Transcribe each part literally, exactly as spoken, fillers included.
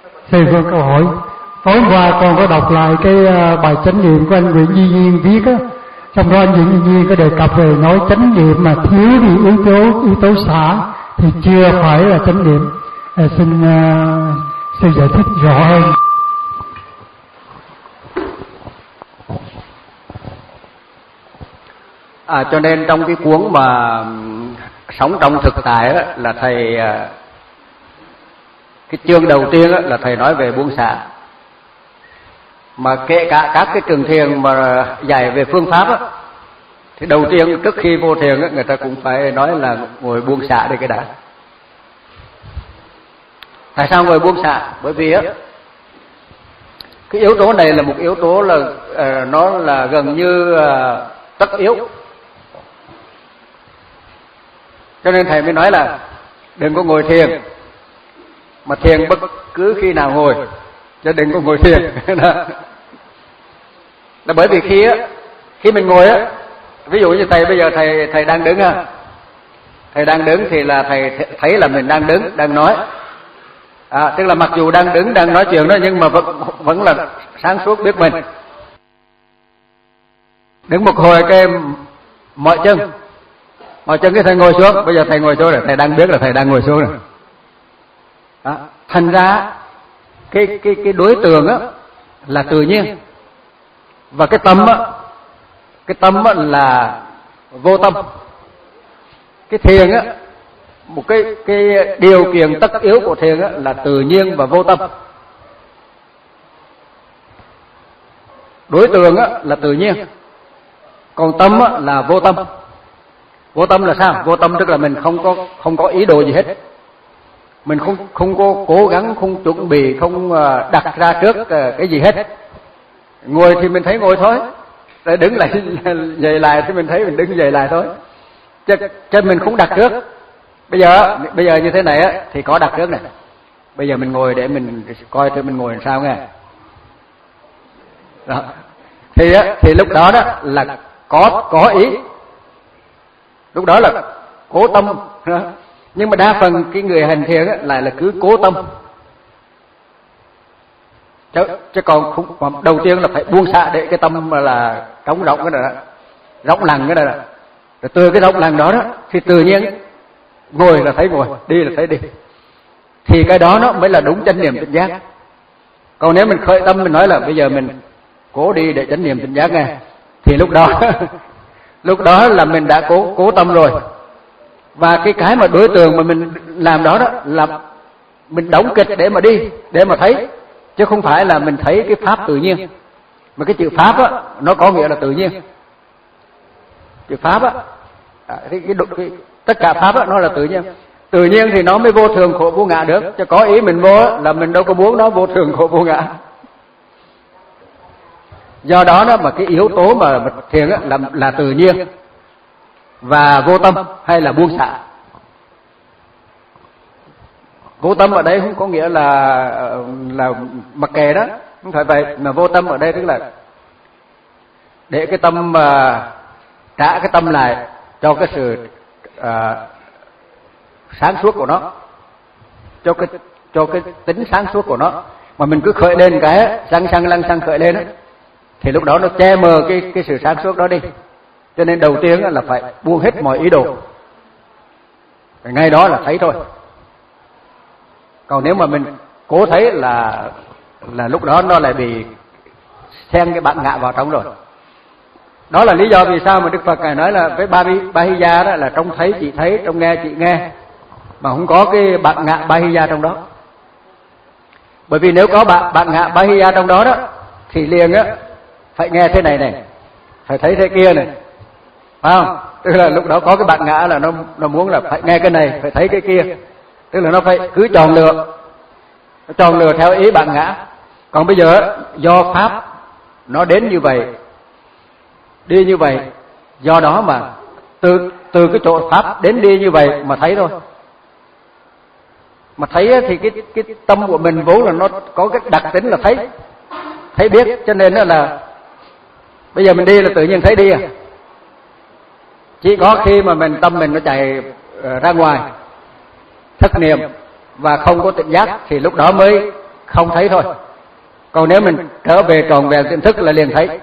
Thầy có câu hỏi. Tối hôm qua con có đọc lại cái bài chánh niệm của anh Nguyễn Duy Nhiên viết á, trong đó anh Nguyễn Duy Nhiên có đề cập về nói chánh niệm mà thiếu đi yếu tố yếu tố xả thì chưa phải là chánh niệm. À, xin uh, xin giải thích rõ hơn. À, cho nên trong cái cuốn mà sống trong thực tại á, là thầy cái chương đầu tiên á, là thầy nói về buông xả. Mà kể cả các cái trường thiền mà dạy về phương pháp á, thì đầu tiên trước khi vô thiền á, người ta cũng phải nói là ngồi buông xả đi cái đã. Tại sao ngồi buông xả? Bởi vì á, cái yếu tố này là một yếu tố là uh, nó là gần như uh, tất yếu. Cho nên thầy mới nói là đừng có ngồi thiền, mà thiền bất cứ khi nào ngồi, chứ đừng có ngồi thiền. Là bởi vì khi á, khi mình ngồi á, ví dụ như thầy bây giờ thầy thầy đang đứng ha, thầy đang đứng thì là thầy thấy là mình đang đứng, đang nói. À, tức là mặc dù đang đứng, đang nói chuyện đó, nhưng mà vẫn vẫn là sáng suốt biết mình. Đứng một hồi cái mọi chân, mọi chân cái thầy ngồi xuống. Bây giờ thầy ngồi xuống rồi, thầy đang biết là thầy đang ngồi xuống rồi. Đó. Thành ra cái cái cái đối tượng á là tự nhiên, và cái tâm á, cái tâm á là vô tâm. Cái thiền á, một cái cái điều kiện tất yếu của thiền á là tự nhiên và vô tâm. Đối tượng á là tự nhiên, còn tâm á là vô tâm. Vô tâm là sao? Vô tâm tức là mình không có không có ý đồ gì hết. Mình không không có cố gắng, không chuẩn bị, không đặt ra trước cái gì hết. Ngồi thì mình thấy ngồi thôi, rồi đứng lại dậy lại thì mình thấy mình đứng dậy lại thôi. Chứ, chứ mình không đặt trước. Bây giờ bây giờ như thế này á thì có đặt trước này. Bây giờ mình ngồi để mình coi thử mình ngồi làm sao nghe. Đó. Thì á thì lúc đó đó là có có ý. Lúc đó là cố tâm. Nhưng mà đa phần cái người hành thiền á lại là cứ cố tâm. Chứ, chứ còn không, đầu tiên là phải buông xả để cái tâm mà là trống rỗng cái này đó, rỗng lặng cái này đó. Rồi từ cái rỗng lặng đó đó thì tự nhiên ngồi là thấy ngồi, đi là thấy đi. Thì cái đó nó mới là đúng chánh niệm tỉnh giác. Còn nếu mình khởi tâm mình nói là bây giờ mình cố đi để chánh niệm tỉnh giác nghe, thì lúc đó lúc đó là mình đã cố cố tâm rồi. Và cái cái mà đối tượng mà mình làm đó đó là mình đóng kịch để mà đi, để mà thấy, chứ không phải là mình thấy cái pháp tự nhiên. Mà cái chữ pháp á nó có nghĩa là tự nhiên. Chữ pháp á, cái, cái, cái, tất cả pháp á nó là tự nhiên. Tự nhiên thì nó mới vô thường khổ vô ngã được. Chứ có ý mình vô là mình đâu có muốn nó vô thường khổ vô ngã. Do đó đó mà cái yếu tố mà thiền á là là tự nhiên và vô tâm hay là buông xả. Vô tâm ở đây không có nghĩa là là mặc kệ đó, không phải vậy. Mà vô tâm ở đây tức là để cái tâm mà trả cái tâm lại cho cái sự à, sáng suốt của nó, cho cái cho cái tính sáng suốt của nó. Mà mình cứ khởi lên cái lăng xăng lăng xăng khởi lên á, thì lúc đó nó che mờ cái cái sự sáng suốt đó đi. Cho nên đầu tiên là phải buông hết mọi ý đồ, ngay đó là thấy thôi. Còn nếu mà mình cố thấy là là lúc đó nó lại bị xen cái bản ngã vào trong rồi. Đó là lý do vì sao mà Đức Phật ngài nói là với Bahiya đó là trong thấy chị thấy, trong nghe chị nghe, mà không có cái bản ngã Bahiya trong đó. Bởi vì nếu có bản, bản ngã Bahiya trong đó đó thì liền á phải nghe thế này này, phải thấy thế kia này, phải không? Tức là lúc đó có cái bản ngã là nó nó muốn là phải nghe cái này, phải thấy cái kia. Tức là nó phải cứ chọn lựa, nó chọn lựa theo ý bản ngã. Còn bây giờ do pháp nó đến như vậy, đi như vậy, do đó mà từ từ cái chỗ pháp đến đi như vậy mà thấy thôi. Mà thấy thì cái cái tâm của mình vốn là nó có cái đặc tính là thấy, thấy biết, cho nên là bây giờ mình đi là tự nhiên thấy đi à. Chỉ có khi mà mình tâm mình nó chạy ra ngoài thất niệm và không có tỉnh giác thì lúc đó mới không thấy thôi. Còn nếu mình trở về tròn vẹn tiềm thức là liền thấy.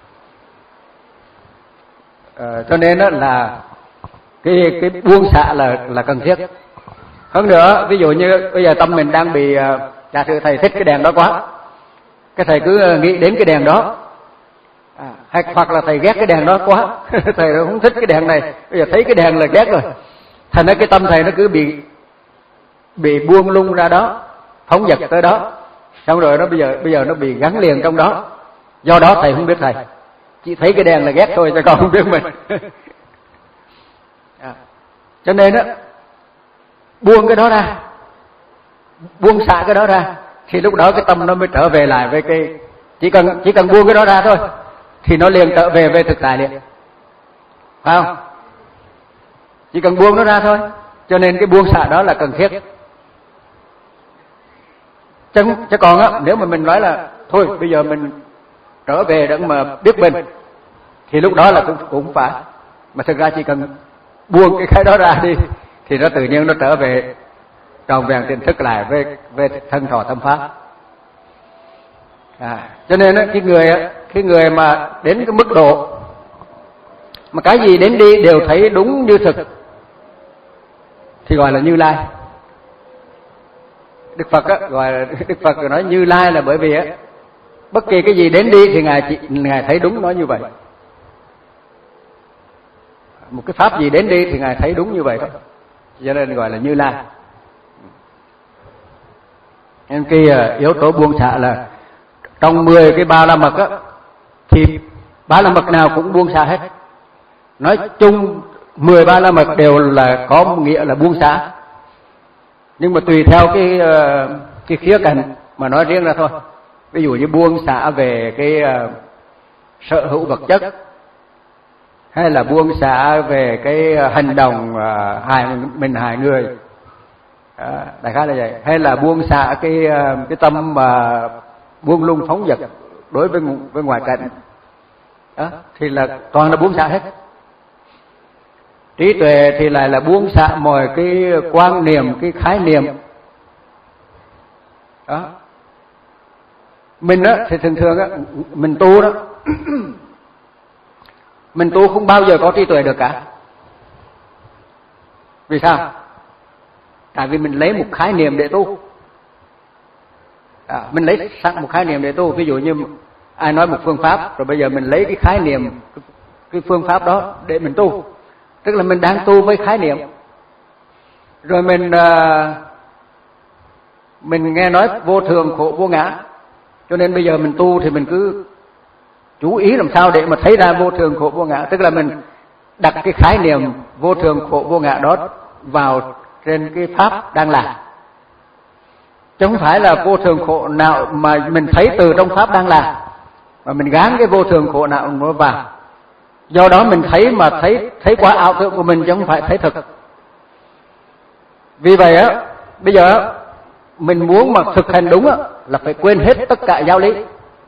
À, cho nên đó là cái cái buông xả là là cần thiết. Hơn nữa, ví dụ như bây giờ tâm mình đang bị, giả sử thầy thích cái đèn đó quá, cái thầy cứ nghĩ đến cái đèn đó, à, hay hoặc là thầy ghét cái đèn đó quá, thầy không thích cái đèn này, bây giờ thấy cái đèn là ghét rồi, thành ra cái tâm thầy nó cứ bị bị buông lung ra đó, phóng dật tới đó, xong rồi nó bây giờ bây giờ nó bị gắn liền trong đó. Do đó thầy không biết thầy, chỉ thấy cái đèn là ghét thôi, chứ còn không biết mình. À, cho nên đó, buông cái đó ra, buông xả cái đó ra, thì lúc đó cái tâm nó mới trở về lại với cái, chỉ cần chỉ cần buông cái đó ra thôi thì nó liền trở về với thực tại liền, phải không? Chỉ cần buông nó ra thôi. Cho nên cái buông xả đó là cần thiết. Chứ, chứ còn á, nếu mà mình nói là thôi bây giờ mình trở về để mà biết mình, thì lúc đó là cũng cũng phải. Mà thực ra chỉ cần buông cái cái đó ra đi thì nó tự nhiên nó trở về tròn vẹn tiềm thức lại với với thân thọ tâm pháp. À, cho nên á, cái người cái người mà đến cái mức độ mà cái gì đến đi đều thấy đúng như thực thì gọi là Như Lai. Đức Phật á, gọi là Đức Phật nói Như Lai là bởi vì á, bất kỳ cái gì đến đi thì ngài chỉ, ngài thấy đúng nó như vậy. Một cái pháp gì đến đi thì ngài thấy đúng như vậy đó, cho nên gọi là Như Lai. Nên cái uh, yếu tố buông xả là trong mười cái ba la mật á, thì ba la mật nào cũng buông xả hết. Nói chung mười ba la mật đều là có nghĩa là buông xả, nhưng mà tùy theo cái uh, cái khía cạnh mà nói riêng ra thôi. Ví dụ như buông xả về cái uh, sở hữu vật chất, hay là buông xả về cái hành động uh, hại mình hại người, à, đại khái là vậy. Hay là buông xả cái uh, cái tâm mà uh, buông lung phóng dật đối với với ngoại cảnh, đó, thì là toàn là buông xả hết. Trí tuệ thì lại là buông xả mọi cái quan niệm, cái khái niệm. Đó. Mình á thì thường thường á, mình tu đó, mình tu không bao giờ có trí tuệ được cả. Vì sao? Tại vì mình lấy một khái niệm để tu. À, mình lấy sẵn một khái niệm để tu. Ví dụ như ai nói một phương pháp, rồi bây giờ mình lấy cái khái niệm, cái phương pháp đó để mình tu. Tức là mình đang tu với khái niệm. Rồi mình uh, mình nghe nói vô thường khổ vô ngã, cho nên bây giờ mình tu thì mình cứ chú ý làm sao để mà thấy ra vô thường khổ vô ngã. Tức là mình đặt cái khái niệm vô thường khổ vô ngã đó vào trên cái pháp đang làm, chứ không phải là vô thường khổ nào mà mình thấy từ trong pháp đang làm, mà mình gán cái vô thường khổ nào nó vào. Do đó mình thấy mà thấy thấy quá ảo tưởng của mình chứ không phải thấy thực. Vì vậy á, bây giờ mình muốn mà thực hành đúng á, là phải quên hết tất cả giáo lý,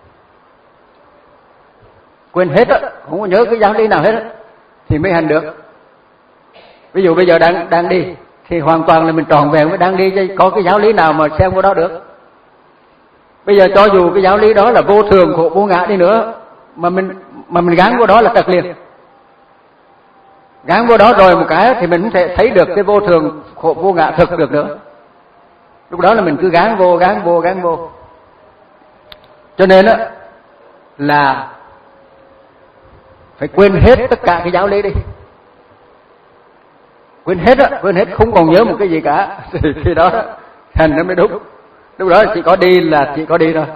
quên hết á, không có nhớ cái giáo lý nào hết á, thì mới hành được. Ví dụ bây giờ đang đang đi thì hoàn toàn là mình tròn vẹn với đang đi, chứ có cái giáo lý nào mà xem vào đó được. Bây giờ cho dù cái giáo lý đó là vô thường khổ vô ngã đi nữa, mà mình mà mình gắn vào đó là trật liền. Gắn vào đó rồi một cái thì mình không thể thấy được cái vô thường khổ vô ngã thực được nữa. Lúc đó là mình cứ gán vô gán vô gán vô. Cho nên á là phải quên hết tất cả cái giáo lý đi, quên hết á, quên hết, không còn nhớ một cái gì cả, thì khi đó hành nó mới đúng. Lúc đó chỉ có đi là chỉ có đi thôi,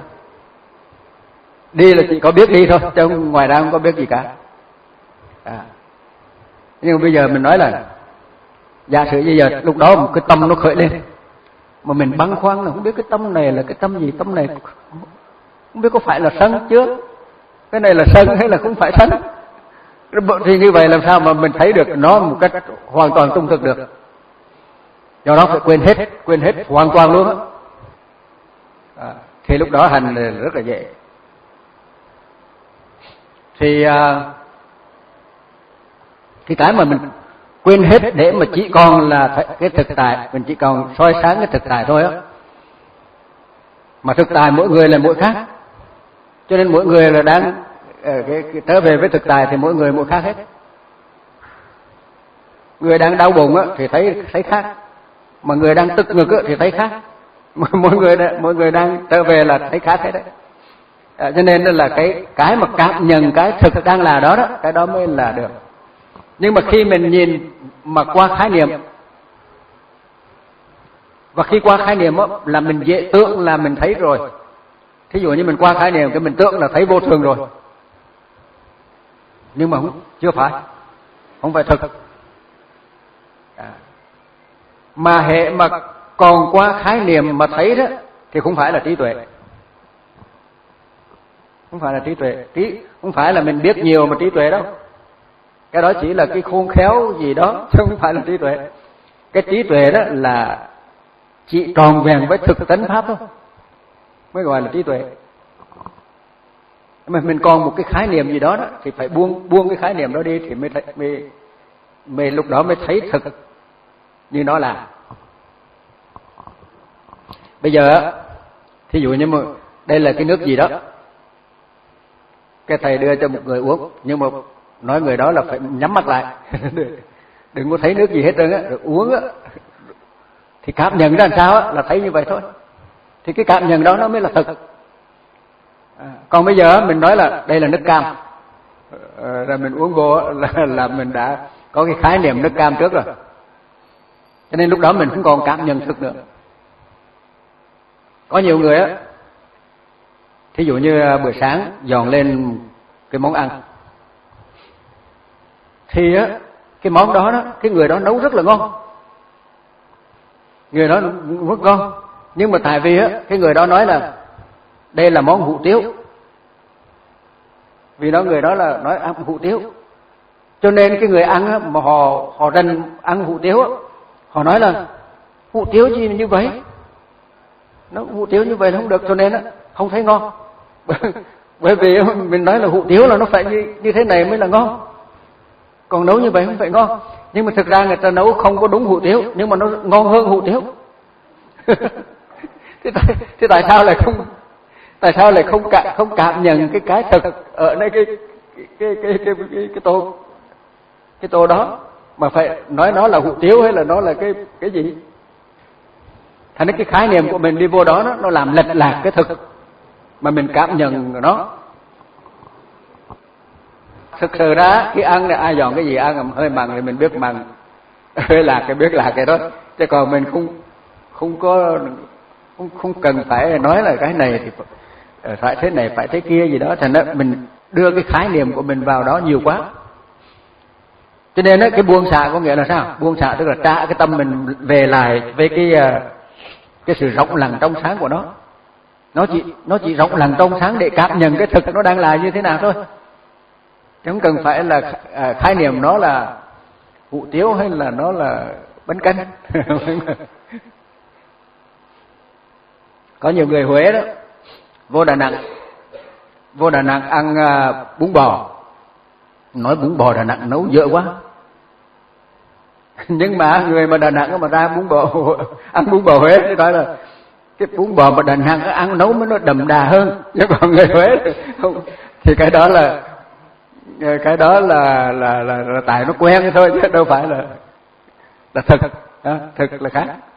đi là chỉ có biết đi thôi, chứ ngoài ra không có biết gì cả. À. Nhưng mà bây giờ mình nói là giả sử bây giờ lúc đó một cái tâm nó khởi lên, mà mình băn khoăn là không biết cái tâm này là cái tâm gì, tâm này không biết có phải là sân trước, cái này là sân hay là không phải sân, thì như vậy làm sao mà mình thấy được nó một cách hoàn toàn trung thực được. Do đó phải quên hết, quên hết hoàn toàn luôn á. À, thì lúc đó hành rất là dễ. Thì à, cái cái mà mình quên hết để mà chỉ còn là cái thực tại, mình chỉ còn soi sáng cái thực tại thôi á, mà thực tại mỗi người là mỗi khác, cho nên mỗi người là đang cái, cái, trở về với thực tại thì mỗi người mỗi khác hết. Người đang đau bụng á, thì thấy thấy khác, mà người đang tức ngực á, thì thấy khác. Mỗi người mỗi người đang trở về là thấy khác hết đấy. À, cho nên là cái cái mà cảm nhận cái thực đang là đó đó, cái đó mới là được. Nhưng mà khi mình nhìn mà qua khái niệm, và khi qua khái niệm đó, là mình dễ tưởng là mình thấy rồi. Thí dụ như mình qua khái niệm cái mình tưởng là thấy vô thường rồi, nhưng mà không, chưa phải, không phải thực. À. Mà hệ mà còn qua khái niệm mà thấy đó thì không phải là trí tuệ, không phải là trí tuệ, trí không phải là mình biết nhiều mà trí tuệ đâu. Cái đó chỉ là cái khôn khéo gì đó, chứ không phải là trí tuệ. Cái trí tuệ đó là chỉ tròn vẹn với thực tánh pháp thôi mới gọi là trí tuệ. Mà mình còn một cái khái niệm gì đó, đó thì phải buông buông cái khái niệm đó đi thì mới thấy, mới, mới lúc đó mới thấy thực như nó là. Bây giờ thí dụ như mà đây là cái nước gì đó, cái thầy đưa cho một người uống, nhưng mà nói người đó là phải nhắm mắt lại đừng có thấy nước gì hết trơn á, rồi uống á thì cảm nhận ra làm sao á là thấy như vậy thôi, thì cái cảm nhận đó nó mới là thực. À, còn bây giờ mình nói là đây là nước cam, à, rồi mình uống vô là, là mình đã có cái khái niệm nước cam trước rồi, cho nên lúc đó mình không còn cảm nhận thực nữa. Có nhiều người á, thí dụ như buổi sáng dọn lên cái món ăn, thì á cái món đó đó, cái người đó nấu rất là ngon, người đó rất ngon, nhưng mà tại vì á cái người đó nói là đây là món hủ tiếu, vì đó người đó là nói ăn hủ tiếu, cho nên cái người ăn á, mà họ họ rành ăn hủ tiếu á, họ nói là hủ tiếu gì như vậy, nó hủ tiếu như vậy là không được, cho nên á không thấy ngon. Bởi vì mình nói là hủ tiếu là nó phải như, như thế này mới là ngon, còn nấu như vậy không phải ngon. Nhưng mà thực ra người ta nấu không có đúng hủ tiếu, nhưng mà nó ngon hơn hủ tiếu. thế, tại, thế tại sao lại không tại sao lại không cảm không cảm nhận cái cái thực ở nơi cái cái cái cái cái, cái, cái tô cái tô đó, mà phải nói nó là hủ tiếu hay là nó là cái cái gì? Thành cái khái niệm của mình đi vô đó nó, nó làm lệch lạc cái thực mà mình cảm nhận nó. Thực sự ra khi ăn là ai dọn cái gì ăn hơi mặn thì mình biết mặn, hơi lạc cái biết lạc cái đó, chứ còn mình không không có không không cần phải nói là cái này thì phải thế này phải thế kia gì đó, thành ra mình đưa cái khái niệm của mình vào đó nhiều quá. Cho nên đó, cái buông xả có nghĩa là sao? Buông xả tức là trả cái tâm mình về lại với cái cái sự rộng lặng trong sáng của nó. Nó chỉ nó chỉ rộng lặng trong sáng để cảm nhận cái thực nó đang là như thế nào thôi. Chứ không cần phải là khái niệm nó là hủ tiếu hay là nó là bánh canh. Có nhiều người Huế đó vô Đà Nẵng, vô Đà Nẵng ăn uh, bún bò, nói bún bò Đà Nẵng nấu dở quá. Nhưng mà người mà Đà Nẵng mà ra bún bò ăn bún bò Huế thì nói là cái bún bò mà Đà Nẵng ăn nấu mới nó đậm đà hơn, chứ còn người Huế không, thì cái đó là cái đó là là là, là tại nó quen thôi, chứ đâu phải là là thực. Đó, thực là khác.